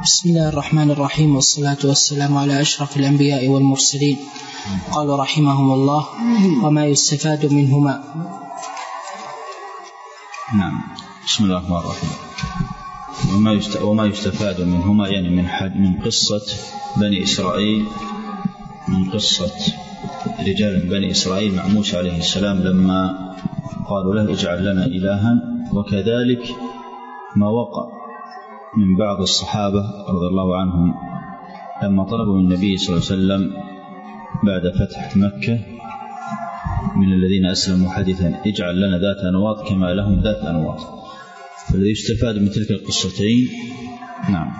بسم الله الرحمن الرحيم، والصلاة والسلام على أشرف الأنبياء والمرسلين. قالوا رحمهم الله: وما يستفاد منهما. نعم. بسم الله الرحمن الرحيم. وما يستفاد منهما يعني من قصة بني إسرائيل، من قصة رجال بني إسرائيل مع موسى عليه السلام لما قالوا له اجعل لنا إلها، وكذلك ما وقع من بعض الصحابة رضي الله عنهم لما طلبوا من النبي صلى الله عليه وسلم بعد فتح مكة من الذين أسلموا حديثا اجعل لنا ذات أنواط كما لهم ذات أنواط. فالذي يستفاد من تلك القصتين. نعم.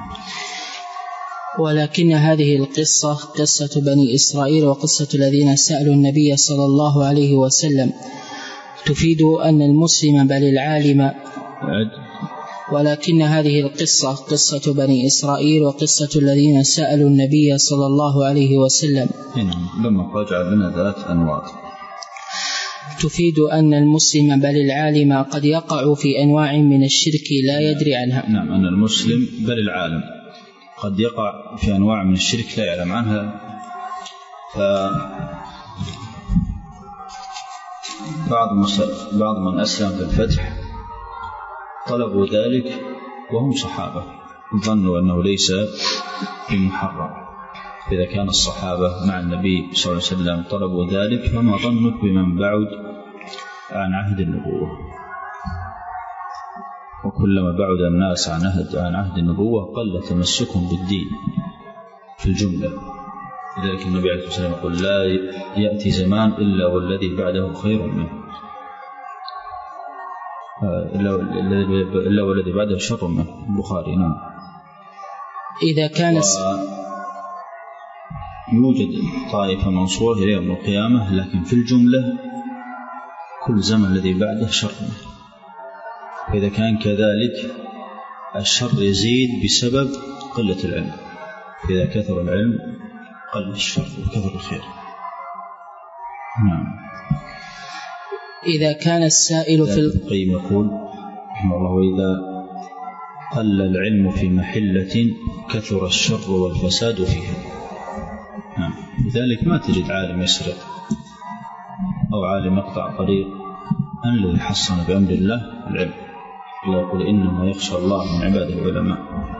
ولكن هذه القصة قصة بني إسرائيل وقصة الذين سألوا النبي صلى الله عليه وسلم تفيد أن المسلم بل العالم. ولكن هذه القصة قصة بني إسرائيل وقصة الذين سألوا النبي صلى الله عليه وسلم لما قال اجعل لنا ذات أنواط تفيد أن المسلم بل العالم قد يقع في أنواع من الشرك لا يدري عنها. نعم، أن المسلم بل العالم قد يقع في أنواع من الشرك لا يعلم عنها. بعض من أسلم في الفتح طلبوا ذلك وهم صحابة، ظنوا أنه ليس بمحرم. إذا كان الصحابة مع النبي صلى الله عليه وسلم طلبوا ذلك، فما ظنك بمن بعد عن عهد النبوة؟ وكلما بعد الناس عن عهد النبوة قل تمسكهم بالدين في الجملة. لذلك النبي عليه الصلاة والسلام يقول لا يأتي زمان إلا والذي بعده خير منه، إلا والذي بعده شر منه. البخاري. نعم. إذا كان يوجد طائفة منصورة إلى يوم القيامة، لكن في الجملة كل زمن الذي بعده شر منه. إذا كان كذلك الشر يزيد بسبب قلة العلم، إذا كثر العلم قل الشر وكثر الخير. نعم. إذا كان السائل في القيم يقول رحمه الله: وإذا قل العلم في محلة كثر الشر والفساد فيها. نعم. لذلك ما تجد عالم يسرق أو عالم يقطع طريق، أن الذي حصن بأمر الله العلم. الله يقول إنما يخشى الله من عباده العلماء.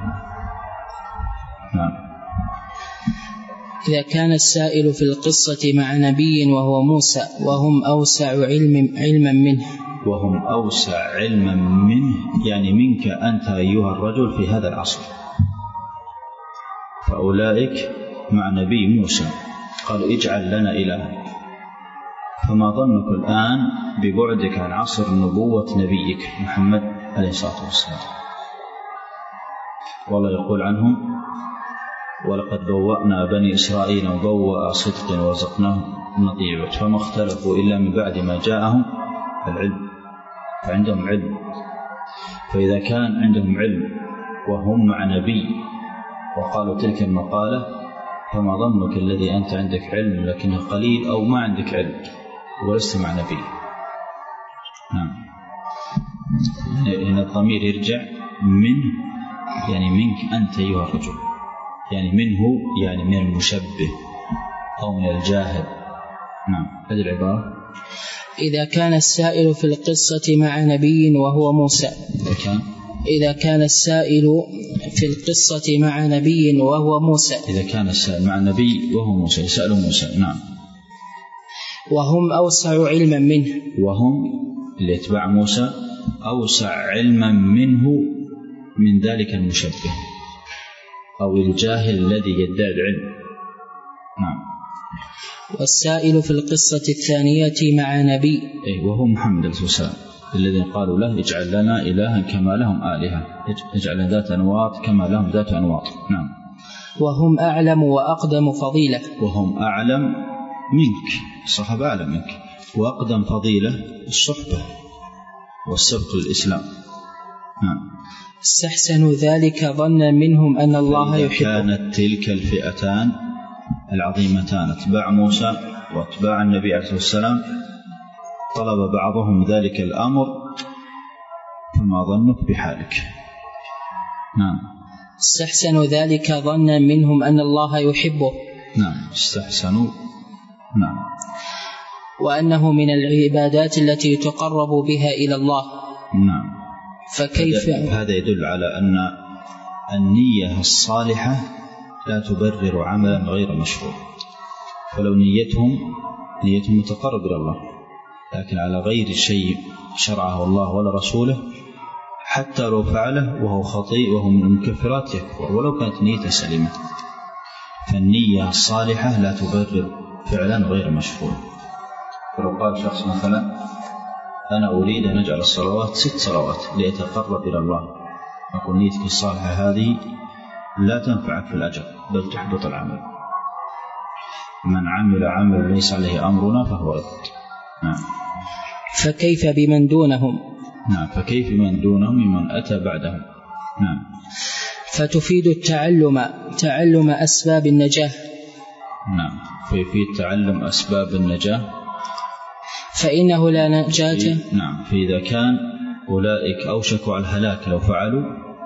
نعم. إذا كان السائل في القصة مع نبي وهو موسى وهم أوسع علما منه، وهم أوسع علما منه يعني منك أنت أيها الرجل في هذا العصر، فأولئك مع نبي موسى قالوا اجعل لنا إلها، فما ظنك الآن ببعدك عن عصر نبوة نبيك محمد عليه الصلاة والسلام؟ والله يقول عنهم: ولقد بوأنا بني إسرائيل مبوأ صدق ورزقناهم من الطيبات فما اختلفوا إلا من بعد ما جاءهم العلم. فعندهم علم. فإذا كان عندهم علم وهم مع نبي وقالوا تلك المقالة، فما ظنك الذي أنت عندك علم لكنه قليل، أو ما عندك علم ولست مع نبي؟ نعم. هنا الضمير يرجع منه، يعني منك أنت أيها الرجل، يعني منه يعني من المشبه أو من الجاهل. نعم. هذه العبارة. إذا كان السائل في القصة مع نبي وهو موسى، إذا كان السائل في القصة مع نبي وهو موسى، إذا كان السائل مع نبي وهو موسى يسأل موسى. نعم. وهم أوسع علما منه، وهم اللي يتبع موسى أوسع علما منه من ذلك المشبه أو الجاهل الذي يدعي العلم. نعم. والسائل في القصة الثانية مع نبي، وهو محمد عليه السلام، الذين قالوا له اجعل لنا إلها كما لهم آلهة، اجعل لنا ذات أنواط كما لهم ذات أنواط. نعم. وهم أعلم وأقدم فضيلة، وهم أعلم منك، الصحابة أعلم منك، وأقدم فضيلة الصحبة والسبق للإسلام. نعم. استحسنوا ذلك ظنا منهم أن الله يحبه. كانت تلك الفئتان العظيمتان اتباع موسى واتباع النبي عليه الصلاة والسلام طلب بعضهم ذلك الأمر، فما ظنك بحالك؟ نعم. استحسنوا ذلك ظنا منهم أن الله يحبه. نعم استحسنوا. نعم. وأنه من العبادات التي تقرب بها إلى الله. نعم. فكيف هذا يدل على أن النية الصالحة لا تبرر عملا غير مشروع. فلو نيتهم متقرب إلى الله لكن على غير شيء شرعه الله ولا رسوله، حتى لو فعله وهو خطيء وهو من المكفرات يكفر ولو كانت نيته سليمة. فالنية الصالحة لا تبرر فعلا غير مشروع. فلو قال شخص مثلا أنا أريد أن أجعل الصلوات 6 صلوات لأتقرب إلى الله، أقول نيتك الصالحة هذه لا تنفعك في الأجر بل تحبط العمل. من عمل عمل ليس عليه أمرنا فهو رد. نعم. فكيف بمن دونهم؟ نعم. فكيف من دونهم ممن أتى بعدهم. نعم. فتفيد تعلم أسباب النجاة. نعم. فيفيد تعلم أسباب النجاة. فإنه لا نجاة. نعم. فإذا كان أولئك أوشكوا على الهلاك لو فعلوا،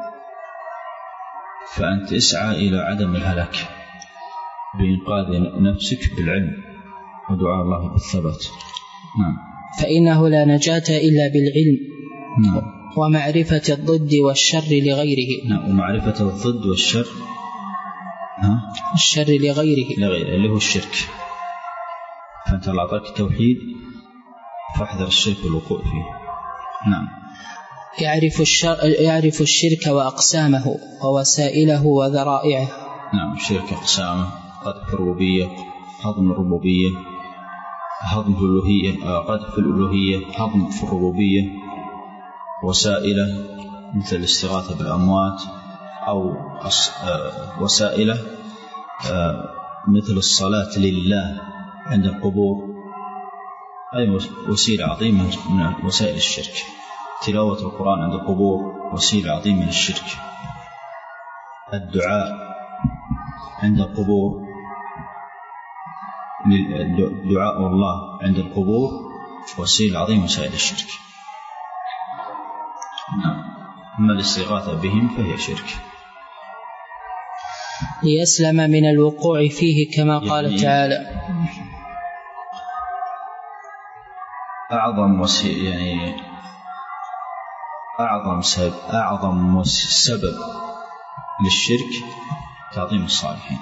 فأنت اسعى إلى عدم الهلاك بإنقاذ نفسك بالعلم ودعاء الله بالثبات. نعم. فإنه لا نجاة إلا بالعلم. نعم. ومعرفة الضد والشر لغيره. نعم. ومعرفة الضد والشر الشر لغيره اللي هو الشرك. فأنت الله أعطاك التوحيد فاحذر الشرك والوقوع فيه. نعم. يعرف الشرك وأقسامه ووسائله وذرائعه. نعم. الشرك أقسامه: قذف الربوبية، هضم الربوبية، هضم في الألوهية، قذف في الألوهية، هضم في الربوبية، وسائله مثل الاستغاثة بالأموات، أو وسائله مثل الصلاة لله عند القبور. هذه وسيلة عظيمة من وسائل الشرك. تلاوة القرآن عند القبور وسيلة عظيمة من الشرك. الدعاء عند القبور، دعاء الله عند القبور وسيلة عظيمة من وسائل الشرك. أما الاستغاثة بهم فهي شرك. ليسلم من الوقوع فيه كما قال تعالى: أعظم سبب للشرك تعظيم الصالحين،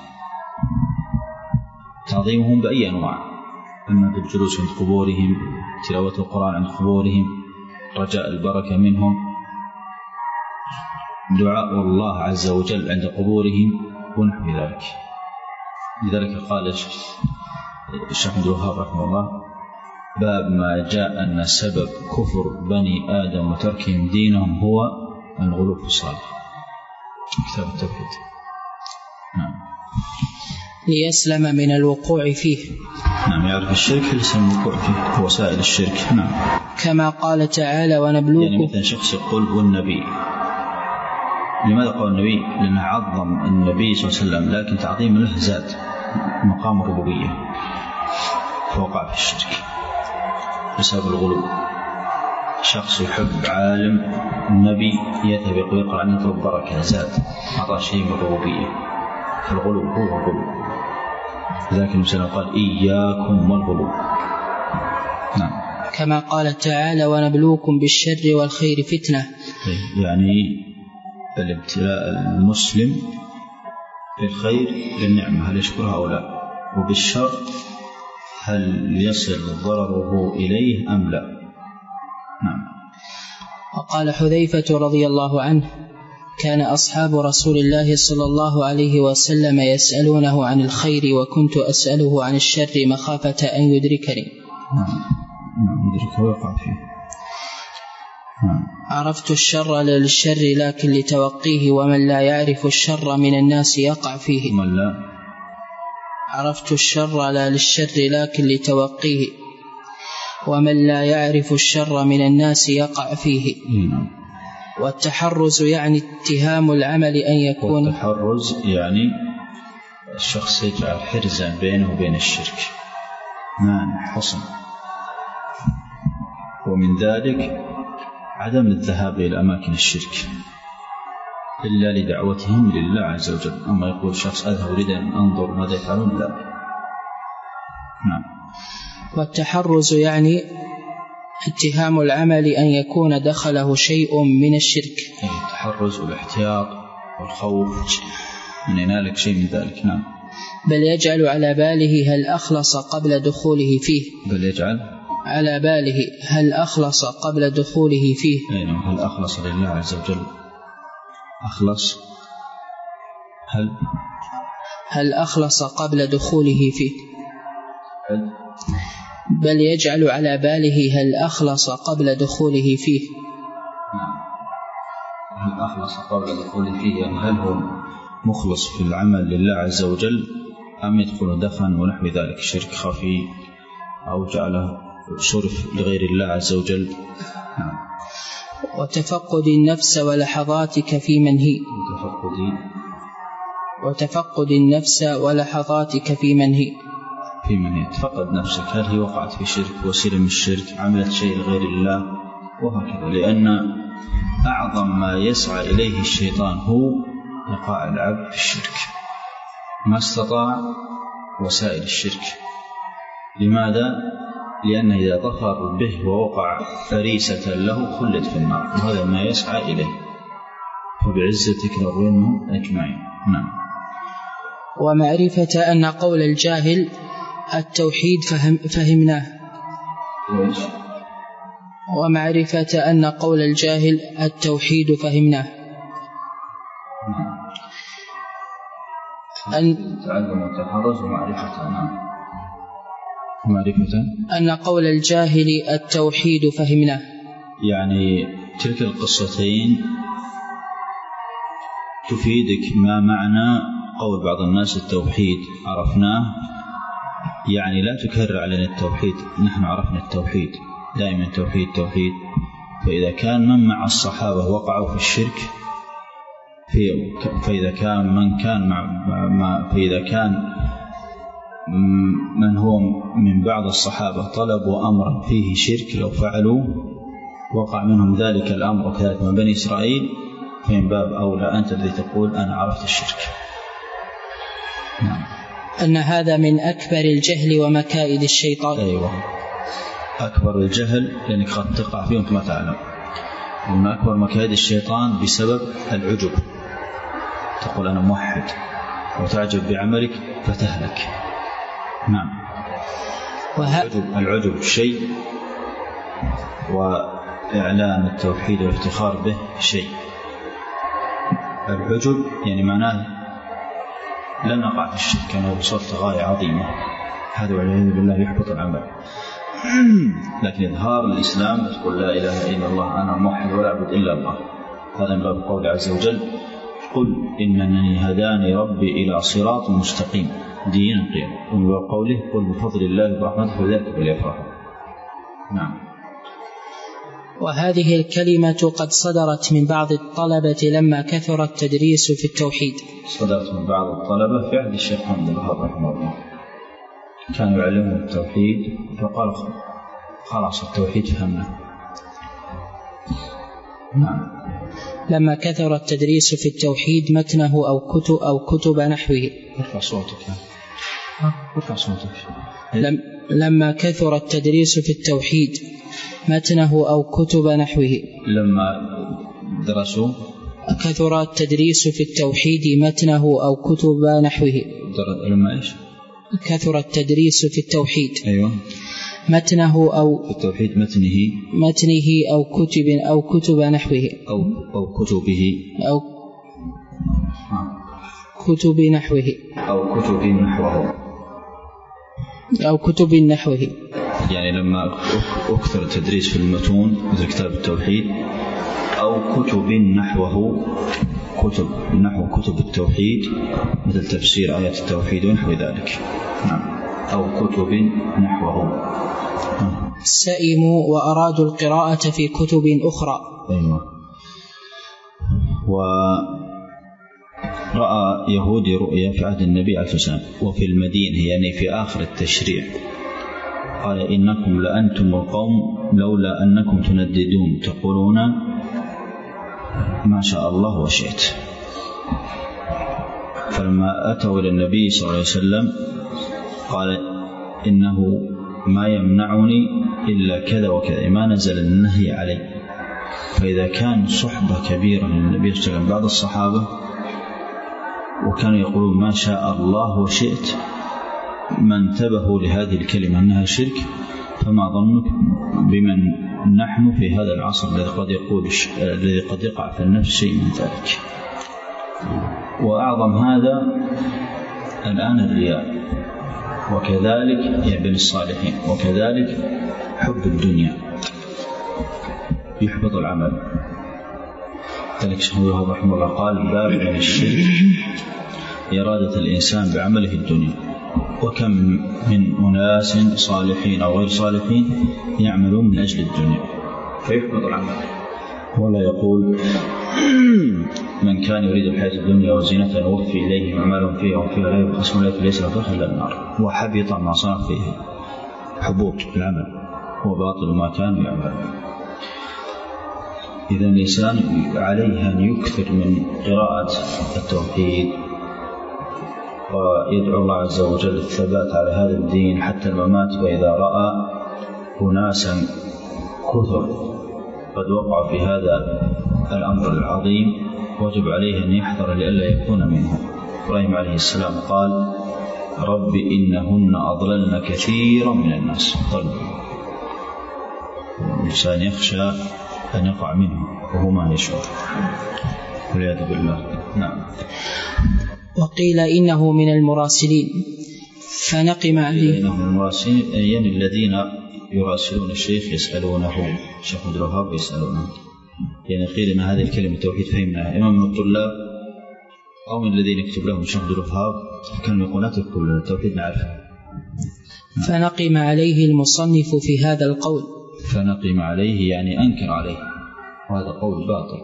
تعظيمهم بأي أنواع، إما بالجلوس عند قبورهم، تلاوة القرآن عند قبورهم، رجاء البركة منهم، دعاء الله عز وجل عند قبورهم ونحو ذلك. لذلك قال الشيخ عبد الوهاب رحمه الله: باب ما جاء أن سبب كفر بني آدم وتركهم دينهم هو الغلو في الصالح. كتاب التوحيد. نعم. ليسلم من الوقوع فيه. نعم. يعرف الشرك ليسلم من الوقوع فيه وسائل الشرك. نعم. كما قال تعالى: ونبلوكم. يعني مثلا شخص يقول هو النبي. لماذا قال النبي؟ لأنه عظم النبي صلى الله عليه وسلم، لكن تعظيم له زاد مقام الربوبية فوقع في الشرك بسبب الغلو. شخص يحب عالم النبي يذهب يقرأ عن يطلب بركة، زاد أعطى شيء من الربوبية. فالغلو هو الغلو. لذلك المسلم قال: إياكم والغلو. نعم. كما قال تعالى: ونبلوكم بالشر والخير فتنة. يعني الابتلاء المسلم بالخير للنعمة هل يشكرها أو لا، وبالشر هل يصل ضرره إليه أم لا. نعم. وقال حذيفة رضي الله عنه: كان أصحاب رسول الله صلى الله عليه وسلم يسألونه عن الخير وكنت أسأله عن الشر مخافة أن يدركني. نعم. يدركه ويقع فيه. عرفت الشر لا للشر لكن لتوقيه، ومن لا يعرف الشر من الناس يقع فيه. عرفت الشر لا للشر لكن لتوقيه، ومن لا يعرف الشر من الناس يقع فيه. والتحرز يعني اتهام العمل أن يكون. والتحرز يعني الشخص يجعل حرزا بينه وبين الشرك، مانع حصن. ومن ذلك عدم الذهاب إلى أماكن الشرك، إلا لدعوتهم لله عز وجل. أما يقول شخص أذهب أريد أن أنظر ماذا يفعلون، لا. نعم. والتحرز يعني اتهام العمل أن يكون دخله شيء من الشرك. التحرز والاحتياط والخوف من ينالك شيء من ذلك. نعم. بل يجعل على باله هل أخلص قبل دخوله فيه. بل يجعل على باله هل أخلص قبل دخوله فيه. أي نعم. هل أخلص لله عز وجل. أخلص هل أخلص قبل دخوله فيه. بل يجعل على باله هل أخلص قبل دخوله فيه. هل أخلص قبل دخوله فيه، يعني هل هو مخلص في العمل لله عز وجل أم يدخل دخن ونحو ذلك، شرك خفي أو جعله صرف لغير الله عز وجل. وتفقد النفس ولحظاتك في منهي. وتفقد النفس ولحظاتك في منهي. في منهي، تفقد نفسك، هل هي وقعت في شرك، وسيلة من الشرك، عملت شيء لغير الله، وهكذا. لأن أعظم ما يسعى إليه الشيطان هو إيقاع العبد في الشرك، ما استطاع وسائل الشرك. لماذا؟ لأن إذا ظفر به ووقع فريسة له خلد في النار، وهذا ما يسعى إليه، فبعزتك لأغوينهم أجمعين. نعم. ومعرفة أن قول الجاهل التوحيد فهمناه. ومعرفة أن قول الجاهل التوحيد فهمناه. أن تعلم التحرز ومعرفة أن قول الجاهل التوحيد فهمناه. يعني تلك القصتين تفيدك ما معنى قول بعض الناس التوحيد عرفناه، يعني لا تكرر علينا التوحيد، نحن عرفنا التوحيد دائما توحيد. فإذا كان من مع الصحابة وقعوا في الشرك، فإذا كان من هو من بعض الصحابة طلبوا أمرا فيه شرك لو فعلوا وقع منهم ذلك الأمر، وكذلك من بني إسرائيل، فمن باب أولى أنت الذي تقول أنا عرفت الشرك. نعم. أن هذا من أكبر الجهل ومكائد الشيطان. أيوة، أكبر الجهل لأنك قد تقع فيه وأنت ما تعلم. ومن أكبر مكائد الشيطان بسبب العجب، تقول أنا موحد وتعجب بعملك فتهلك. نعم. العجب شيء، وإعلان التوحيد والافتخار به شيء. العجب يعني معناه لن نقع في الشرك، أنا وصلت غاية عظيمة، هذا والعياذ بالله يحبط العمل. لكن إظهار الإسلام تقول لا إله إلا الله، أنا موحد ولا أعبد إلا الله، هذا من باب قول عز وجل قل إنني هداني ربي إلى صراط مستقيم دينا قيما، ومن باب قوله قل بفضل الله وبرحمته فذلك فليفرحوا. نعم. وهذه الكلمة قد صدرت من بعض الطلبة لما كثر التدريس في التوحيد. صدرت من بعض الطلبة في عهد الشيخ محمد بن الوهاب رحمه الله، كانوا يعلمون التوحيد فقال خلاص التوحيد فهمنا. نعم. لما كثر التدريس في التوحيد متنه أو كتب نحوه. ارفع صوتك. لما كثر التدريس في التوحيد متنه أو كتب نحوه. لما درسوا كثر التدريس في التوحيد متنه أو كتب نحوه. لما إيش؟ كثر التدريس في التوحيد. أيوة. متنه أو التوحيد متنه أو كتب نحوه أو كتبه كتب نحوه أو كتب نحوه. يعني لما أكثر التدريس في المتون مثل كتاب التوحيد، أو كتب نحوه، كتب التوحيد مثل تفسير آيات التوحيد ونحو ذلك. نعم. أو كتب نحوه. سئموا وأرادوا القراءة في كتب أخرى. أيوة. ورأى يهودي رؤيا في عهد النبي عليه الصلاة والسلام وفي المدينة، يعني في آخر التشريع، قال إنكم لأنتم القوم لولا أنكم تنددون تقولون ما شاء الله وشئت. فلما أتوا إلى النبي صلى الله عليه وسلم قال إنه ما يمنعني إلا كذا وكذا، ما نزل النهي عليه. فإذا كان صحبة كبيرة للنبي صلى الله عليه وسلم بعض الصحابة وكانوا يقولون ما شاء الله وشئت ما انتبهوا لهذه الكلمة أنها شرك، فما ظنك بمن نحن في هذا العصر الذي قد يقع في النفس شيء من ذلك. وأعظم هذا الآن الرياء، وكذلك يعبد الصالحين، وكذلك حب الدنيا يحبط العمل. ذلك شيخ الوهاب رحمه الله قال باب من الشرك إرادة الإنسان بعمله الدنيا، وكم من أناس صالحين أو غير صالحين يعملون من أجل الدنيا فيحبط العمل. ولا يقول من كان يريد الحياة الدنيا وزينتها نوفي إليهم أعمالهم فيها وفيها لا يبخس ولا ليس له دخل إلا النار، وحبط ما صنع فيها، حبوط العمل وباطل ما كانوا يعملون. إذا الإنسان عليه أن يكثر من قراءة التوحيد ويدعو الله عز وجل الثبات على هذا الدين حتى الممات. فإذا رأى أناسا كثر قد وقع في هذا الأمر العظيم وجب عليه أن يحذر لئلا يكون منهم. إبراهيم عليه السلام قال رب إنهن أضللن كثيرا من الناس. الإنسان يخشى أن يقع منه وهو ما يشعر والعياذ بالله. نعم. وقيل إنه من المراسلين فنقم عليه. إنه من المراسلين يعني الذين يراسلون الشيخ يسألونه، الشيخ عبد الوهاب يسألونه. يعني قيل إن هذه الكلمة التوحيد فهمناها إما من الطلاب أو من الذين يكتب لهم الشيخ عبد الوهاب، كانوا يقولون لا تكتب لنا التوحيد نعرفه. فنقم عليه المصنف في هذا القول. فنقم عليه يعني أنكر عليه، وهذا قول باطل،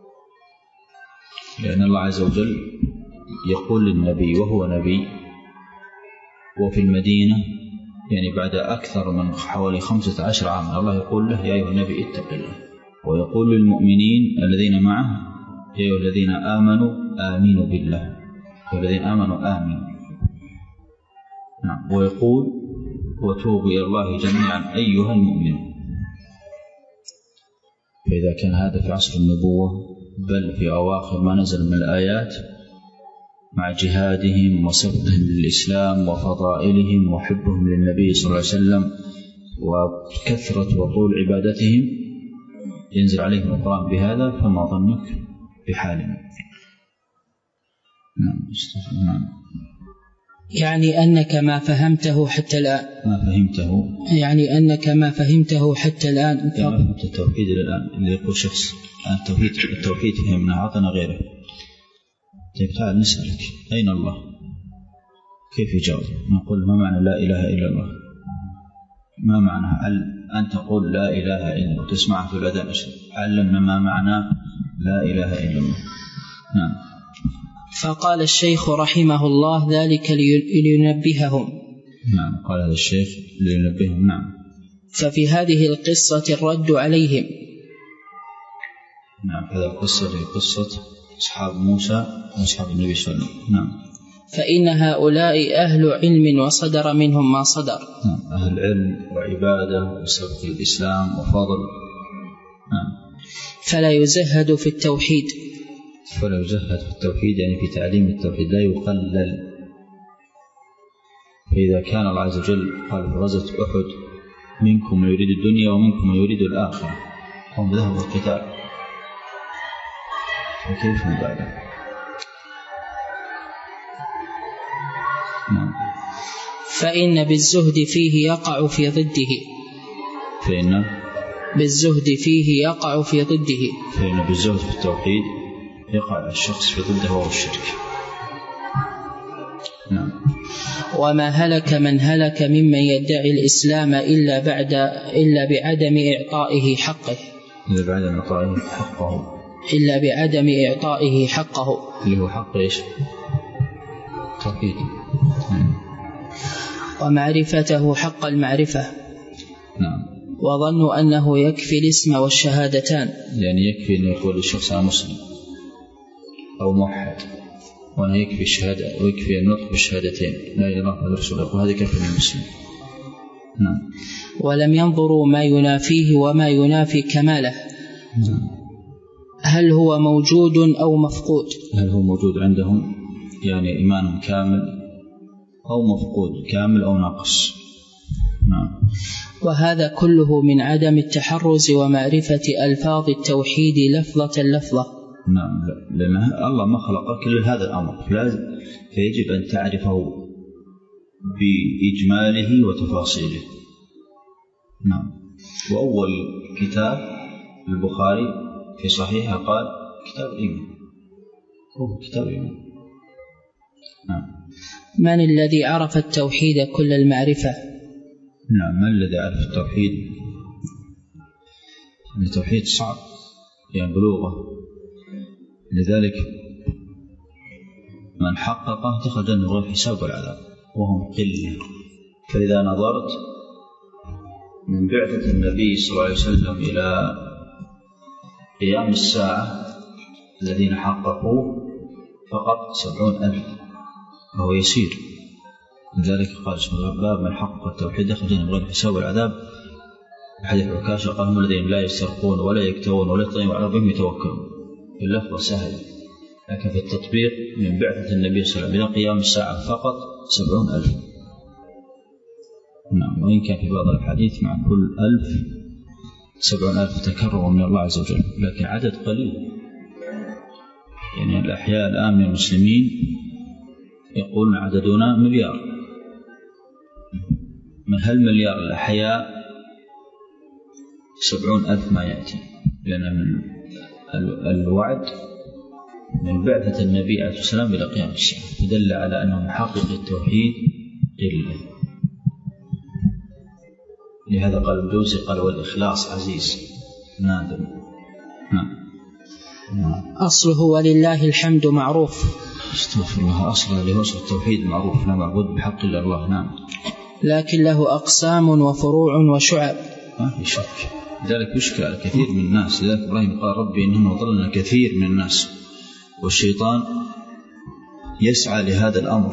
لأن الله عز وجل يقول للنبي وهو نبي وفي المدينة يعني بعد أكثر من حوالي 15 عاما الله يقول له يا أيها النبي اتق الله، ويقول للمؤمنين الذين معه يا أيها الذين آمنوا آمنوا بالله، والذين آمنوا آمنوا. نعم. ويقول وتوبوا إلى الله جميعا أيها المؤمنون. فإذا كان هذا في عصر النبوة بل في أواخر ما نزل من الآيات مع جهادهم وسبقهم للإسلام وفضائلهم وحبهم للنبي صلى الله عليه وسلم وكثرة وطول عبادتهم ينزل عليهم القرآن بهذا، فما ظنك بحالنا. نعم. يعني أنك ما فهمته حتى الآن. ما فهمته يعني أنك ما فهمته حتى الآن. ما فهمت التوحيد إلى الآن. اللي يقول شخص التوحيد فهمنا عطنا غيره. طيب تعال نسألك أين الله؟ كيف يجاوب؟ نقول ما معنى لا إله إلا الله؟ ما معنى أن تقول لا إله إلا الله وتسمعها في الأذان؟ علمنا ما معنى لا إله إلا الله. نعم. فقال الشيخ رحمه الله ذلك لينبههم. نعم. قال هذا الشيخ لينبههم. نعم. ففي هذه القصة الرد عليهم. نعم. هذه القصة هي قصة أصحاب موسى وأصحاب النبي صلى الله عليه وسلم. نعم. فإن هؤلاء أهل علم وصدر منهم ما صدر. نعم. أهل علم وعبادة وسبق الإسلام وفضل. نعم. فلا يزهد في التوحيد. فلا يزهد في التوحيد يعني في تعليم التوحيد لا يقلل. فإذا كان الله عز وجل قال في غزوة أحد منكم من يريد الدنيا ومنكم من يريد الآخرة هم ذهبوا القتال، وكيف من بعده؟ نعم. فإن بالزهد فيه يقع في ضده. فإن بالزهد في التوحيد يقع الشخص في ضده وهو الشرك. نعم. وما هلك من هلك ممن يدعي الإسلام إلا بعدم إعطائه حقه. إلا بعدم إعطائه حقه. اللي هو حق إيش؟ توحيد. ومعرفته حق المعرفة. نعم. وظنوا أنه يكفي الاسم والشهادتان، يعني يكفي أن يقول الشخص أنا مسلم أو موحد، وأنا يكفي الشهادة ويكفي النطق بالشهادتين لا إله إلا الله ورسوله، وهذا كفي المسلم. نعم. ولم ينظروا ما ينافيه وما ينافي كماله. هل هو موجود أو مفقود؟ هل هو موجود عندهم يعني إيمان كامل أو مفقود كامل أو ناقص. نعم. وهذا كله من عدم التحرز ومعرفة ألفاظ التوحيد لفظة لفظة. نعم، لأن الله ما خلق كل هذا الأمر، فيجب أن تعرفه بإجماله وتفاصيله. نعم. وأول كتاب البخاري في صحيحه قال كتاب الإيمان، هو كتاب الإيمان. نعم. من الذي عرف التوحيد كل المعرفة؟ نعم، من الذي عرف التوحيد؟ التوحيد صعب يعني بلوغه، لذلك من حققه دخل جنة بغير حساب والعذاب وهم قلة. فإذا نظرت من بعثة النبي صلى الله عليه وسلم إلى قيام الساعة الذين حققوه فقط 70,000، وهو يسير. لذلك قال باب من حقق التوحيد دخل جنة بغير حساب والعذاب. حديث عكاشة قال هم الذين لا يسترقون ولا يكتوون ولا يطيعون على ربهم يتوكلون. اللفظ سهل، لكن في التطبيق من بعثة النبي صلى الله عليه وسلم إلى قيام الساعة فقط 70,000. نعم. وإن كان في بعض الحديث مع كل 1000 70,000 تكرر من الله عز وجل، لكن عدد قليل. يعني الأحياء الآن من المسلمين يقولون عددنا مليار. من هالمليار الأحياء 70,000 ما يأتي، لأن من الوعد من بعثة النبي عليه السلام إلى قيام الساعة يدل على أنه محقق التوحيد قلة. لهذا قال الجوزي قال والإخلاص عزيز نادر. نعم. أصله ولله الحمد معروف. استغفر الله. أصله لوصف التوحيد معروف، لا معبود بحق إلا الله. نعم. لكن له أقسام وفروع وشعب. ما في شك، لذلك يشكى على كثير من الناس. لذلك إبراهيم قال ربي إنهم ضلنا كثير من الناس، والشيطان يسعى لهذا الأمر،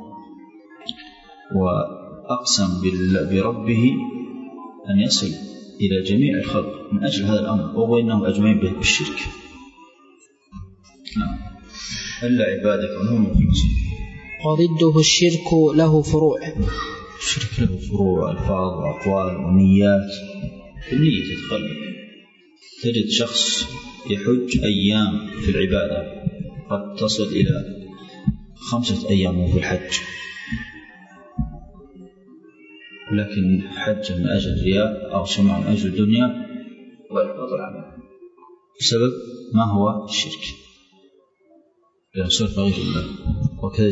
وأقسم بربه أن يصل إلى جميع الخلق من أجل هذا الأمر، وهو إنهم أجمعين بالشرك. نعم. إلا عبادك منهم المخلصين. وضده الشرك له فروع. الشرك له فروع، ألفاظ وأقوال ونيات. النية تتقلب. تجد شخص يحج أيام في العبادة قد تصل إلى 5 أيام في الحج، لكن حج من أجل رياء أو سمع من أجل الدنيا وإحباط العمل. السبب ما هو الشرك، لأن صرف غير الله. وكذا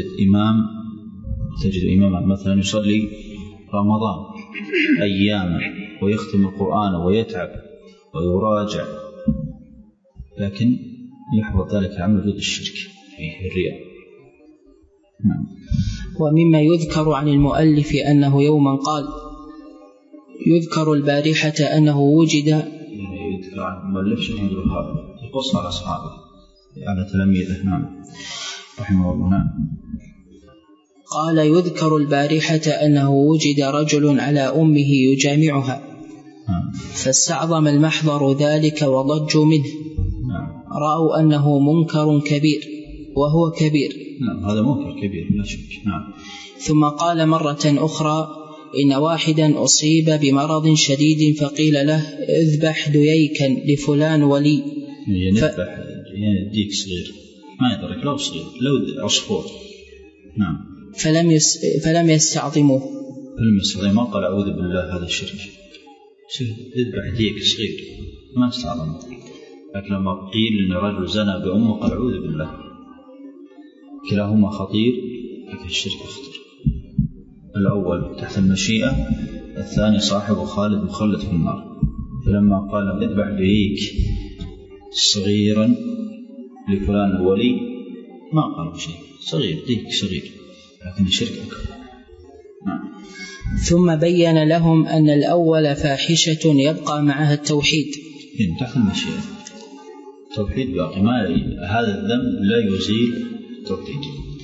تجد إماما مثلا يصلي رمضان أياما ويختم القرآن ويتعب ويراجع، لكن يحبط ذلك عمل وجود الشرك فيه الرياء. نعم. ومما يذكر عن المؤلف أنه يوما قال يذكر البارحة أنه وجد، يذكر عن المؤلف شيخ يقص على أصحابه على تلاميذه. نعم رحمه الله. نعم. قال يذكر البارحة أنه وجد رجل على أمه يجامعها، فاستعظم المحضر ذلك وضجوا منه. رأوا أنه منكر كبير، وهو كبير. نعم هذا منكر كبير لا شك. نعم. ثم قال مرة أخرى إن واحدا أصيب بمرض شديد فقيل له اذبح دييكا لفلان ولي. يذبح ديك صغير ما يدرك، لو صغير لو عصفور. نعم. فلم يستعظموه. ما قال أعوذ بالله هذا الشرك. اذبح ديك صغير ما استعظمه. لكن لما قيل إن رجل زنى بأمه قال أعوذ بالله. كلاهما خطير، لكن الشرك أخطر. الأول تحت المشيئة، الثاني صاحبه خالد مخلد في النار. فلما قال اذبح ديك صغيرا لفلان الولي ما قال شيء، صغير ديك صغير، لكن الشرك أكبر. ثم بين لهم أن الأول فاحشة يبقى معها التوحيد. تحت المشيئة التوحيد باقي، هذا الذنب لا يزيل التوحيد.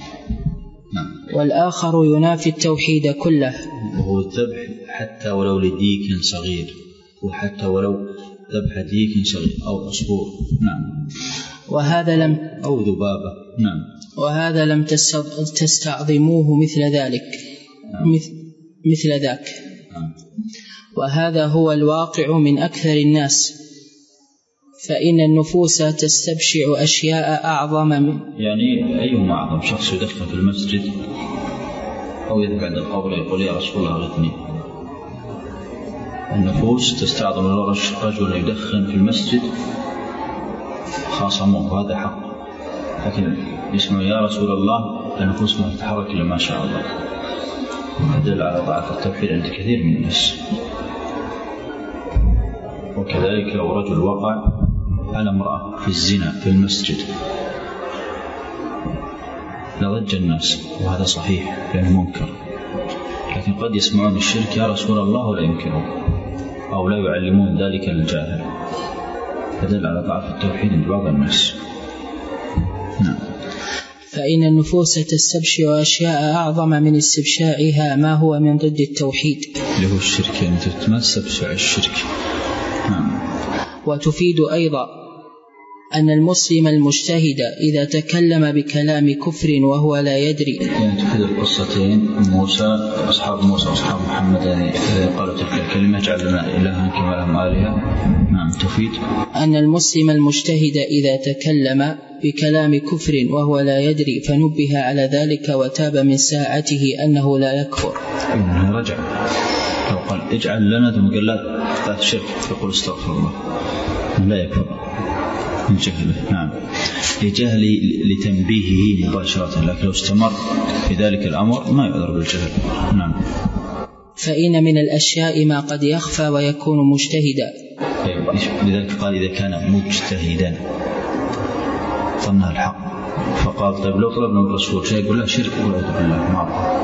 والآخر ينافي التوحيد كله، وهو الذبح حتى ولو لديك صغير، وحتى ولو ذبح ديك صغير أو عصفور. وهذا لم أو ذبابة. وهذا لم تستعظموه مثل ذلك. مثل ذاك. وهذا هو الواقع من أكثر الناس، فإن النفوس تستبشع أشياء أعظم من، يعني أيهما أعظم؟ شخص يدخن في المسجد أو يذهب عند القبر يقول يا رسول الله أغثني. النفوس تستعظم رجل يدخن في المسجد خاصموه وهذا حق، لكن يسمع يا رسول الله النفوس ما تتحرك إلا ما شاء الله. يدل على ضعف التوحيد عند كثير من الناس. وكذلك لو رجل وقع على امرأة في الزنا في المسجد لضج الناس، وهذا صحيح لأنه منكر، لكن قد يسمعون الشرك يا رسول الله ولا ينكرون أو لا يعلمون ذلك للجاهل، فدل على ضعف التوحيد عند بعض الناس. فإن النفوس تستبشع أشياء أعظم من استبشاعها ما هو من ضد التوحيد اللي هو الشرك، يعني ما تستبشع الشرك. وتفيد أيضا أن المسلم المجتهد إذا تكلم بكلام كفر وهو لا يدري، يعني تفيد القصتين أصحاب موسى وأصحاب محمد قالوا تلك الكلمة اجعل لنا إلها كما لهم آلهة. تفيد أن المسلم المجتهد إذا تكلم بكلام كفر وهو لا يدري فنبه على ذلك وتاب من ساعته أنه لا يكفر. رجع لو قال اجعل لنا ثم قال لا شرك فقل استغفر الله لا يكفر من جهله. لجهل لتنبيهه مباشرة، لكن لو استمر في ذلك الأمر ما يعذر بالجهل. فإن من الأشياء ما قد يخفى ويكون مجتهدا. لذلك قال إذا كان مجتهدا ظنها الحق، فقال طيب لو طلبنا من الرسول شيء يقول لا شرك يقول بالله معه.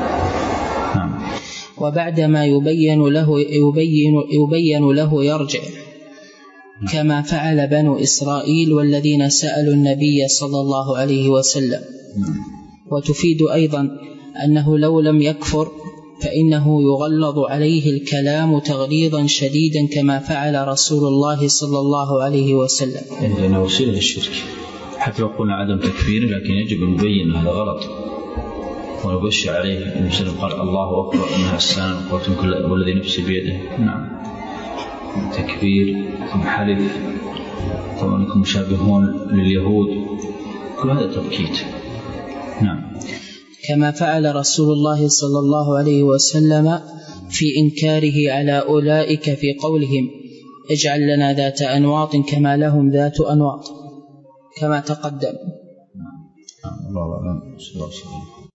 وبعدما يبين له يرجع، كما فعل بنو إسرائيل والذين سألوا النبي صلى الله عليه وسلم. وتفيد أيضا أنه لو لم يكفر فإنه يغلظ عليه الكلام تغليظا شديدا كما فعل رسول الله صلى الله عليه وسلم. لأنه وسيلة للشرك، حتى لو قلنا عدم تكفير لكن يجب أن نبين هذا غلط ونبشر عليه. المسلم قال الله أكبر إنها السنة والذي نفسي بيده. تكبير ثم حلف ثم أنكم مشابهون لليهود، كل هذا تبكيت. كما فعل رسول الله صلى الله عليه وسلم في إنكاره على أولئك في قولهم اجعل لنا ذات أنواط كما لهم ذات أنواط كما تقدم. الله أعلم.